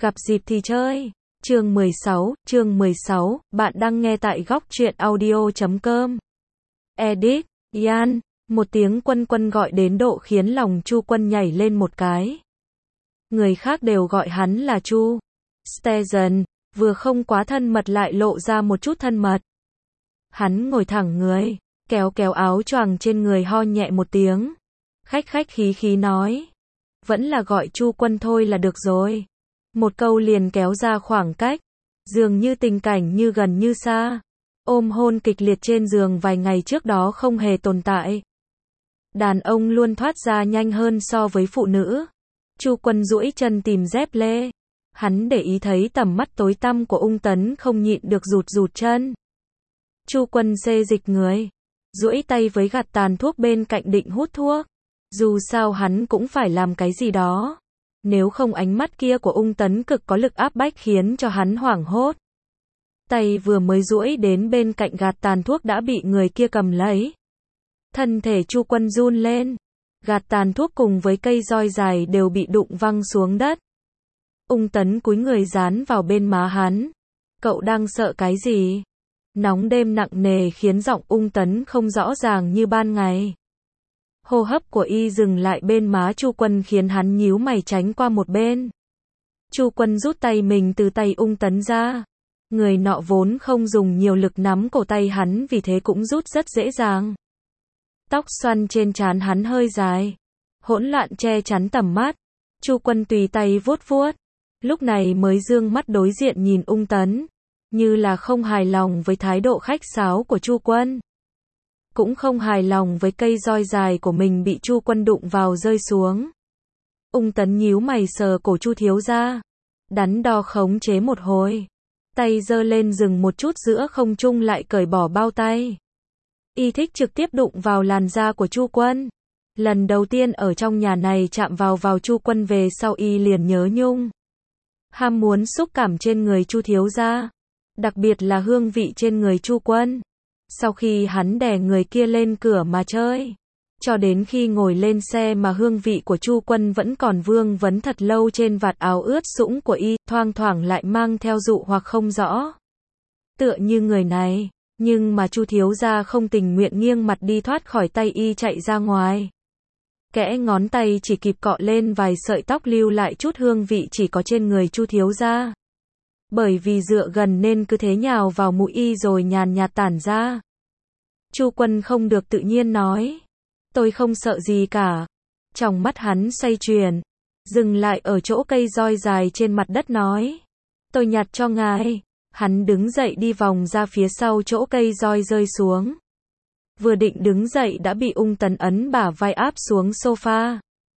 Gặp dịp thì chơi. Chương 16, bạn đang nghe tại góc truyện audio.com. Edit, Yan, một tiếng Quân Quân gọi đến độ khiến lòng Chu Quân nhảy lên một cái. Người khác đều gọi hắn là Chu Station, vừa không quá thân mật lại lộ ra một chút thân mật. Hắn ngồi thẳng người, kéo kéo áo choàng trên người, ho nhẹ một tiếng. Khách khách khí khí nói. Vẫn là gọi Chu Quân thôi là được rồi. Một câu liền kéo ra khoảng cách. Dường như tình cảnh như gần như xa. Ôm hôn kịch liệt trên giường vài ngày trước đó không hề tồn tại. Đàn ông luôn thoát ra nhanh hơn so với phụ nữ. Chu Quân duỗi chân tìm dép lê. Hắn để ý thấy tầm mắt tối tăm của Ung Tấn, không nhịn được rụt rụt chân. Chu Quân xê dịch người, duỗi tay với gạt tàn thuốc bên cạnh định hút thuốc. Dù sao hắn cũng phải làm cái gì đó. Nếu không ánh mắt kia của Ung Tấn cực có lực áp bách khiến cho hắn hoảng hốt. Tay vừa mới duỗi đến bên cạnh gạt tàn thuốc đã bị người kia cầm lấy. Thân thể Chu Quân run lên. Gạt tàn thuốc cùng với cây roi dài đều bị đụng văng xuống đất. Ung Tấn cúi người dán vào bên má hắn. Cậu đang sợ cái gì? Nóng đêm nặng nề khiến giọng Ung Tấn không rõ ràng như ban ngày. Hô hấp của y dừng lại bên má Chu Quân khiến hắn nhíu mày tránh qua một bên. Chu Quân rút tay mình từ tay Ung Tấn ra. Người nọ vốn không dùng nhiều lực nắm cổ tay hắn, vì thế cũng rút rất dễ dàng. Tóc xoăn trên trán hắn hơi dài, hỗn loạn che chắn tầm mắt. Chu Quân tùy tay vuốt vuốt, lúc này mới dương mắt đối diện nhìn Ung Tấn, như là không hài lòng với thái độ khách sáo của Chu Quân. Cũng không hài lòng với cây roi dài của mình bị Chu Quân đụng vào rơi xuống. Ung Tấn nhíu mày sờ cổ Chu thiếu gia, đắn đo khống chế một hồi, tay giơ lên dừng một chút giữa không trung lại cởi bỏ bao tay. Y thích trực tiếp đụng vào làn da của Chu Quân. Lần đầu tiên ở trong nhà này chạm vào Chu Quân về sau y liền nhớ nhung. Ham muốn xúc cảm trên người Chu thiếu gia, đặc biệt là hương vị trên người Chu Quân. Sau khi hắn đè người kia lên cửa mà chơi, cho đến khi ngồi lên xe mà hương vị của Chu Quân vẫn còn vương vấn thật lâu trên vạt áo ướt sũng của y, thoang thoảng lại mang theo dụ hoặc không rõ. Tựa như người này, nhưng mà Chu thiếu gia không tình nguyện nghiêng mặt đi thoát khỏi tay y chạy ra ngoài. Kẽ ngón tay chỉ kịp cọ lên vài sợi tóc lưu lại chút hương vị chỉ có trên người Chu thiếu gia. Bởi vì dựa gần nên cứ thế nhào vào mũi y rồi nhàn nhạt tản ra. Chu Quân không được tự nhiên nói. Tôi không sợ gì cả. Trong mắt hắn xoay chuyển, dừng lại ở chỗ cây roi dài trên mặt đất nói. Tôi nhặt cho ngài. Hắn đứng dậy đi vòng ra phía sau chỗ cây roi rơi xuống. Vừa định đứng dậy đã bị Ung Tấn ấn bả vai áp xuống sofa.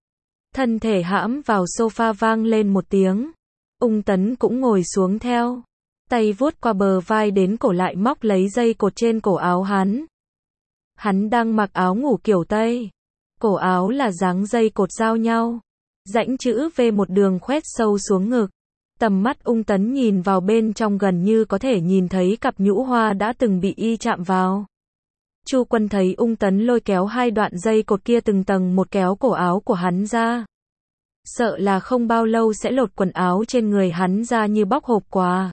Thân thể hãm vào sofa vang lên một tiếng. Ung Tấn cũng ngồi xuống theo. Tay vuốt qua bờ vai đến cổ lại móc lấy dây cột trên cổ áo hắn. Hắn đang mặc áo ngủ kiểu Tây. Cổ áo là dáng dây cột giao nhau. Rãnh chữ V một đường khoét sâu xuống ngực. Tầm mắt Ung Tấn nhìn vào bên trong gần như có thể nhìn thấy cặp nhũ hoa đã từng bị y chạm vào. Chu Quân thấy Ung Tấn lôi kéo hai đoạn dây cột kia từng tầng một kéo cổ áo của hắn ra. Sợ là không bao lâu sẽ lột quần áo trên người hắn ra như bóc hộp quà.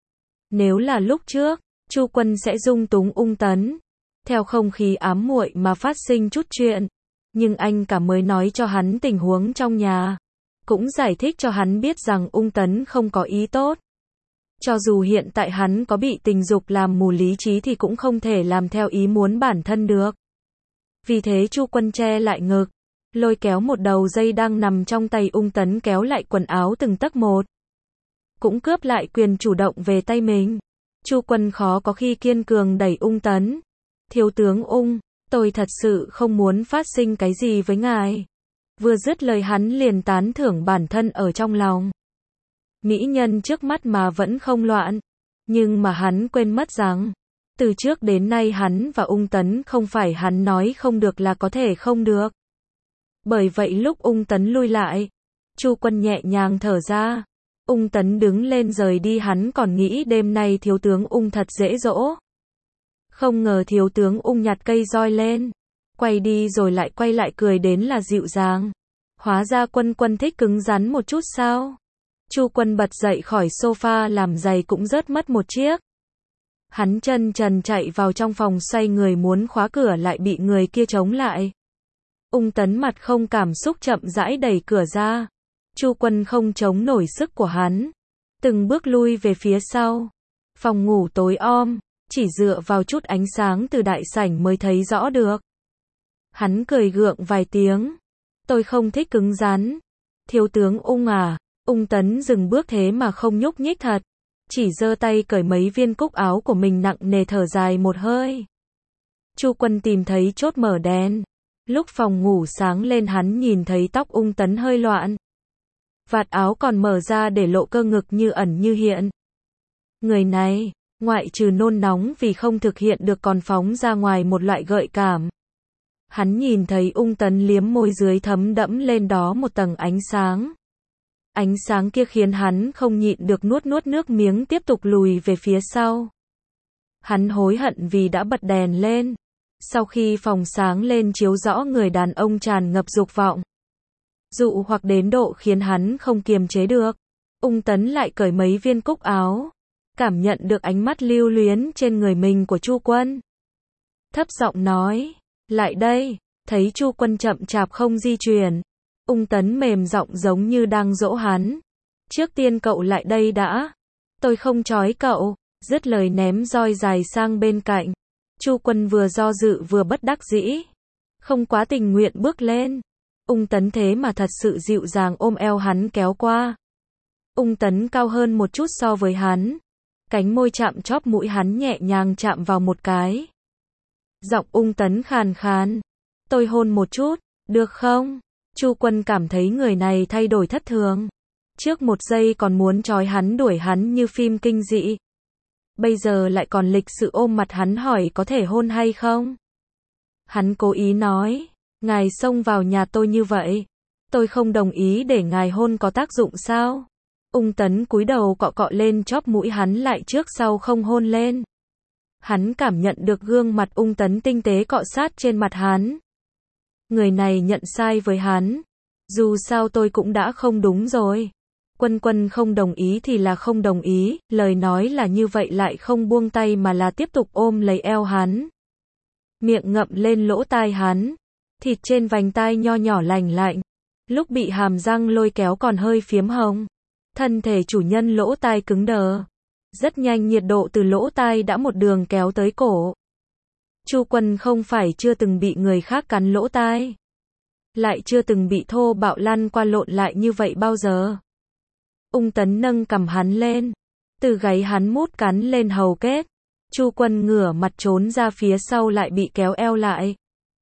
Nếu là lúc trước, Chu Quân sẽ dung túng Ung Tấn. Theo không khí ám muội mà phát sinh chút chuyện. Nhưng anh cả mới nói cho hắn tình huống trong nhà. Cũng giải thích cho hắn biết rằng Ung Tấn không có ý tốt. Cho dù hiện tại hắn có bị tình dục làm mù lý trí thì cũng không thể làm theo ý muốn bản thân được. Vì thế Chu Quân che lại ngực, lôi kéo một đầu dây đang nằm trong tay Ung Tấn kéo lại quần áo từng tấc một. Cũng cướp lại quyền chủ động về tay mình. Chu Quân khó có khi kiên cường đẩy Ung Tấn. Thiếu tướng Ung, tôi thật sự không muốn phát sinh cái gì với ngài. Vừa dứt lời hắn liền tán thưởng bản thân ở trong lòng. Mỹ nhân trước mắt mà vẫn không loạn. Nhưng mà hắn quên mất rằng, từ trước đến nay hắn và Ung Tấn không phải hắn nói không được là có thể không được. Bởi vậy lúc Ung Tấn lui lại, Chu Quân nhẹ nhàng thở ra. Ung Tấn đứng lên rời đi, hắn còn nghĩ đêm nay thiếu tướng Ung thật dễ dỗ. Không ngờ thiếu tướng Ung nhặt cây roi lên, quay đi rồi lại quay lại cười đến là dịu dàng. Hóa ra Quân Quân thích cứng rắn một chút sao? Chu Quân bật dậy khỏi sofa, làm giày cũng rớt mất một chiếc. Hắn chân trần chạy vào trong phòng, xoay người muốn khóa cửa lại bị người kia chống lại. Ung Tấn mặt không cảm xúc chậm rãi đẩy cửa ra. Chu Quân không chống nổi sức của hắn, từng bước lui về phía sau. Phòng ngủ tối om, chỉ dựa vào chút ánh sáng từ đại sảnh mới thấy rõ được. Hắn cười gượng vài tiếng. Tôi không thích cứng rắn. Thiếu tướng Ung à. Ung Tấn dừng bước thế mà không nhúc nhích thật. Chỉ giơ tay cởi mấy viên cúc áo của mình, nặng nề thở dài một hơi. Chu Quân tìm thấy chốt mở đèn. Lúc phòng ngủ sáng lên hắn nhìn thấy tóc Ung Tấn hơi loạn. Vạt áo còn mở ra để lộ cơ ngực như ẩn như hiện. Người này, ngoại trừ nôn nóng vì không thực hiện được còn phóng ra ngoài một loại gợi cảm. Hắn nhìn thấy Ung Tấn liếm môi dưới thấm đẫm lên đó một tầng ánh sáng. Ánh sáng kia khiến hắn không nhịn được nuốt nước miếng, tiếp tục lùi về phía sau. Hắn hối hận vì đã bật đèn lên. Sau khi phòng sáng lên chiếu rõ người đàn ông tràn ngập dục vọng, dụ hoặc đến độ khiến hắn không kiềm chế được. Ung Tấn lại cởi mấy viên cúc áo, cảm nhận được ánh mắt lưu luyến trên người mình của Chu Quân. Thấp giọng nói, lại đây. Thấy Chu Quân chậm chạp không di chuyển, Ung Tấn mềm giọng giống như đang dỗ hắn. Trước tiên cậu lại đây đã. Tôi không trói cậu. Dứt lời ném roi dài sang bên cạnh. Chu Quân vừa do dự vừa bất đắc dĩ, không quá tình nguyện bước lên. Ung Tấn thế mà thật sự dịu dàng ôm eo hắn kéo qua. Ung Tấn cao hơn một chút so với hắn. Cánh môi chạm chóp mũi hắn nhẹ nhàng chạm vào một cái. Giọng Ung Tấn khàn khàn. Tôi hôn một chút, được không? Chu Quân cảm thấy người này thay đổi thất thường. Trước một giây còn muốn trói hắn đuổi hắn như phim kinh dị. Bây giờ lại còn lịch sự ôm mặt hắn hỏi có thể hôn hay không? Hắn cố ý nói, ngài xông vào nhà tôi như vậy, tôi không đồng ý để ngài hôn có tác dụng sao? Ung Tấn cúi đầu cọ cọ lên chóp mũi hắn, lại trước sau không hôn lên. Hắn cảm nhận được gương mặt Ung Tấn tinh tế cọ sát trên mặt hắn. Người này nhận sai với hắn. Dù sao tôi cũng đã không đúng rồi. Quân không đồng ý thì là không đồng ý, lời nói là như vậy lại không buông tay mà là tiếp tục ôm lấy eo hắn. Miệng ngậm lên lỗ tai hắn, thịt trên vành tai nho nhỏ lành lạnh, lúc bị hàm răng lôi kéo còn hơi phiếm hồng. Thân thể chủ nhân lỗ tai cứng đờ. Rất nhanh nhiệt độ từ lỗ tai đã một đường kéo tới cổ. Chu Quân không phải chưa từng bị người khác cắn lỗ tai, lại chưa từng bị thô bạo lăn qua lộn lại như vậy bao giờ. Ung Tấn nâng cằm hắn lên, từ gáy hắn mút cắn lên hầu kết. Chu Quân ngửa mặt trốn ra phía sau lại bị kéo eo lại.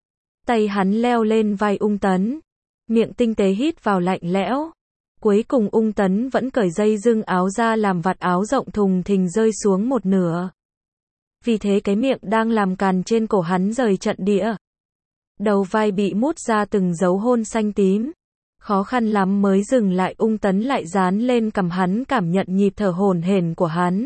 Tay hắn leo lên vai Ung Tấn, miệng tinh tế hít vào lạnh lẽo. Cuối cùng Ung Tấn vẫn cởi dây dưng áo ra, làm vạt áo rộng thùng thình rơi xuống một nửa. Vì thế cái miệng đang làm càn trên cổ hắn rời trận địa. Đầu vai bị mút ra từng dấu hôn xanh tím. Khó khăn lắm mới dừng lại, Ung Tấn lại dán lên cằm hắn, cảm nhận nhịp thở hổn hển của hắn.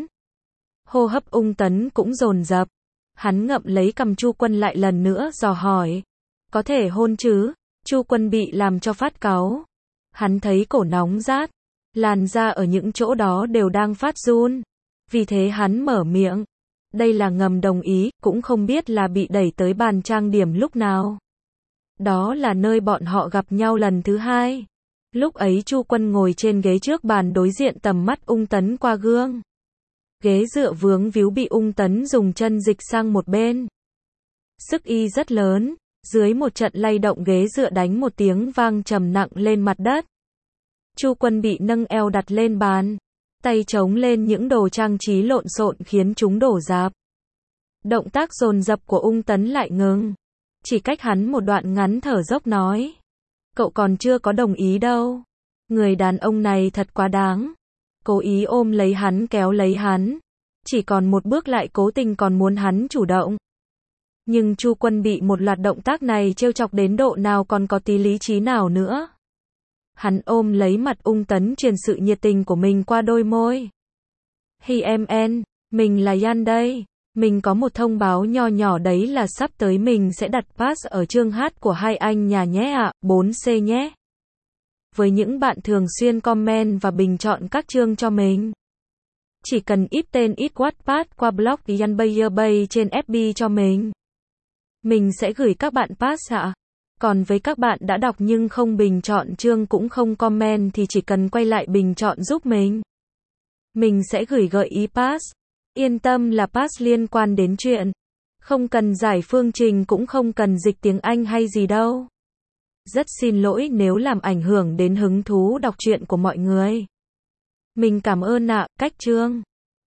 Hô hấp Ung Tấn cũng dồn dập. Hắn ngậm lấy cằm Chu Quân lại lần nữa dò hỏi. Có thể hôn chứ? Chu Quân bị làm cho phát cáu. Hắn thấy cổ nóng rát. Làn da ở những chỗ đó đều đang phát run. Vì thế hắn mở miệng. Đây là ngầm đồng ý, cũng không biết là bị đẩy tới bàn trang điểm lúc nào. Đó là nơi bọn họ gặp nhau lần thứ hai. Lúc ấy Chu Quân ngồi trên ghế trước bàn đối diện tầm mắt Ung Tấn qua gương. Ghế dựa vướng víu bị Ung Tấn dùng chân dịch sang một bên. Sức y rất lớn, dưới một trận lay động ghế dựa đánh một tiếng vang trầm nặng lên mặt đất. Chu Quân bị nâng eo đặt lên bàn, tay chống lên những đồ trang trí lộn xộn khiến chúng đổ rạp. Động tác dồn dập của Ung Tấn lại ngừng. Chỉ cách hắn một đoạn ngắn thở dốc nói. Cậu còn chưa có đồng ý đâu. Người đàn ông này thật quá đáng. Cố ý ôm lấy hắn, kéo lấy hắn. Chỉ còn một bước lại cố tình còn muốn hắn chủ động. Nhưng Chu Quân bị một loạt động tác này trêu chọc đến độ nào còn có tí lý trí nào nữa. Hắn ôm lấy mặt Ung Tấn, truyền sự nhiệt tình của mình qua đôi môi. Hi em en, mình là Yan đây. Mình có một thông báo nho nhỏ đấy là sắp tới mình sẽ đặt pass ở chương hát của hai anh nhà nhé ạ, 4C nhé. với những bạn thường xuyên comment và bình chọn các chương cho mình. Chỉ cần ít tên ít Wattpad qua blog Yanbay trên FB cho mình. Mình sẽ gửi các bạn pass ạ. Còn với các bạn đã đọc nhưng không bình chọn chương cũng không comment thì chỉ cần quay lại bình chọn giúp mình. Mình sẽ gửi gợi ý pass. Yên tâm là pass liên quan đến chuyện. Không cần giải phương trình cũng không cần dịch tiếng Anh hay gì đâu. Rất xin lỗi nếu làm ảnh hưởng đến hứng thú đọc truyện của mọi người. Mình cảm ơn ạ, cách chương.